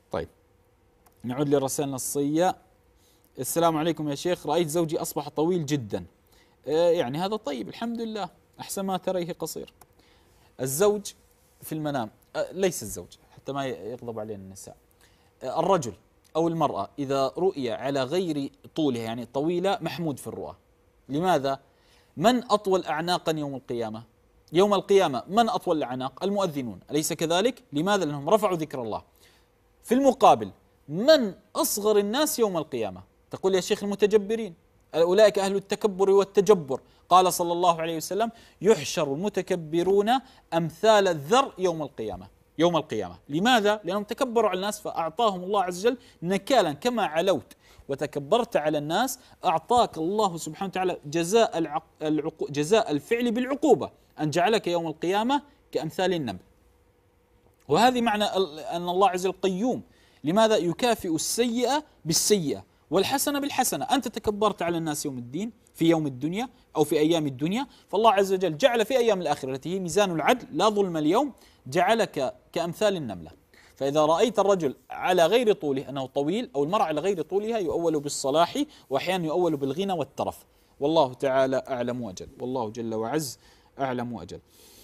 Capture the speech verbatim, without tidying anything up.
طيب نعود للرسائل النصية. السلام عليكم يا شيخ، رأيت زوجي أصبح طويل جدا. آه يعني هذا طيب الحمد لله، أحسن ما تريه قصير. الزوج في المنام آه ليس الزوج حتى ما يغضب علينا النساء، آه الرجل أو المرأة إذا رؤي على غير طولها يعني طويلة محمود في الرؤى. لماذا؟ من أطول أعناقا يوم القيامة؟ يوم القيامة من أطول الأعناق؟ المؤذنون، أليس كذلك؟ لماذا؟ لأنهم رفعوا ذكر الله. في المقابل من أصغر الناس يوم القيامة؟ تقول يا شيخ المتجبرين، أولئك أهل التكبر والتجبر. قال صلى الله عليه وسلم يحشر المتكبرون أمثال الذر يوم القيامة. يوم القيامة لماذا؟ لأنهم تكبروا على الناس فأعطاهم الله عز وجل نكالا، كما علوت وتكبرت على الناس أعطاك الله سبحانه وتعالى جزاء العق... العقو... جزاء الفعل بالعقوبة، أن جعلك يوم القيامة كأمثال النمل. وهذه معنى أن الله عز وجل قيوم. لماذا؟ يكافئ السيئة بالسيئة والحسنة بالحسنة. أنت تكبرت على الناس يوم الدين في يوم الدنيا أو في أيام الدنيا، فالله عز وجل جعل في أيام الآخرة التي هي ميزان العدل لا ظلم اليوم جعلك كأمثال النملة. فإذا رأيت الرجل على غير طوله أنه طويل أو المرأة على غير طولها يؤول بالصلاح وأحيانا يؤول بالغنى والترف. والله تعالى أعلم وأجل، والله جل وعز أعلم وأجل.